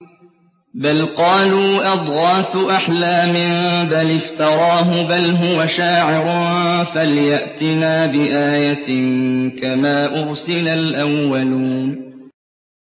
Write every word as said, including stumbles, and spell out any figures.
بل قالوا أضغاث أحلام بل افتراه بل هو شاعر فليأتنا بآية كما أرسل الأولون